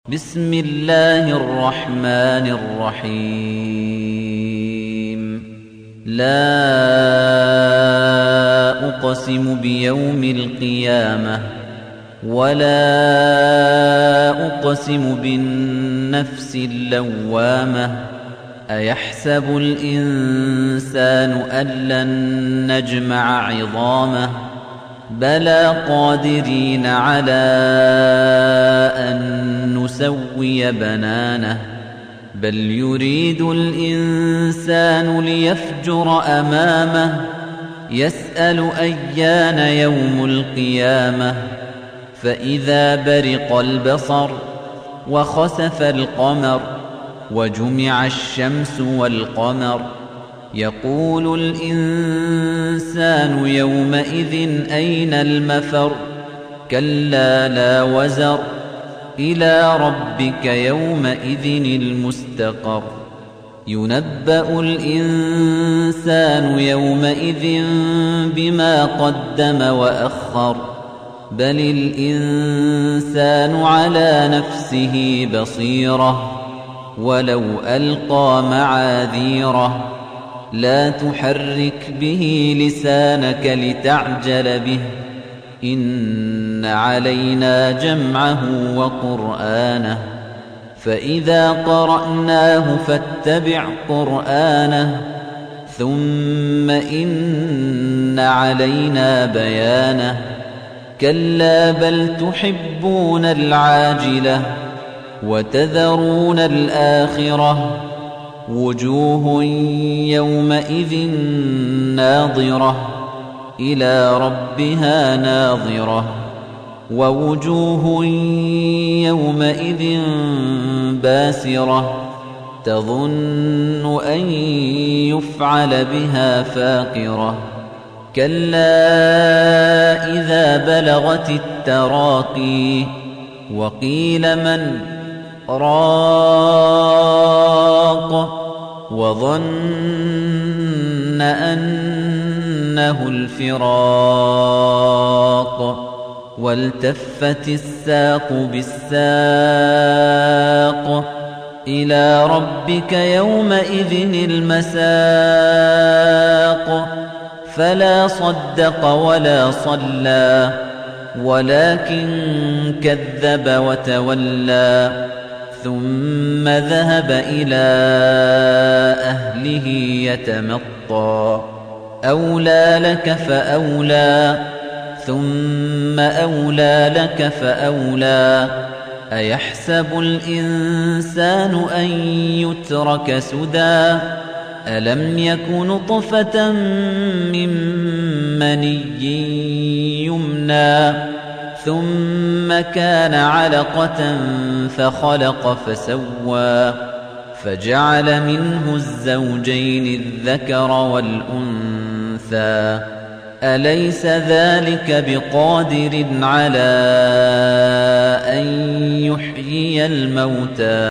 بسم الله الرحمن الرحيم لا أقسم بيوم القيامة ولا أقسم بالنفس اللوامة أيحسب الإنسان أن لن نجمع عظامه بلى قادرين على أن نسوي بنانه بل يريد الإنسان ليفجر أمامه يسأل أيان يوم القيامة فإذا برق البصر وخسف القمر وجمع الشمس والقمر يقول الإنسان يومئذ أين المفر كلا لا وزر إلى ربك يومئذ المستقر ينبأ الإنسان يومئذ بما قدم وأخر بل الإنسان على نفسه بصيرة ولو ألقى معاذيره لا تحرك به لسانك لتعجل به إن علينا جمعه وقرآنه فإذا قرأناه فاتبع قرآنه ثم إن علينا بيانه كلا بل تحبون العاجلة وتذرون الآخرة وجوه يومئذ ناظرة إلى ربها ناظرة ووجوه يومئذ باسرة تظن أن يفعل بها فاقرة كلا إذا بلغت التراقي وقيل من راق وظن أنه الفراق والتفت الساق بالساق إلى ربك يومئذ المساق فلا صدق ولا صلى ولكن كذب وتولى ثم ذهب إلى أهله يتمطى أولى لك فأولى ثم أولى لك فأولى أيحسب الإنسان أن يترك سدى ألم يك نطفة من مني يمنى ثم كان علقة فخلق فسوى فجعل منه الزوجين الذكر والأنثى أليس ذلك بقادر على أن يحيي الموتى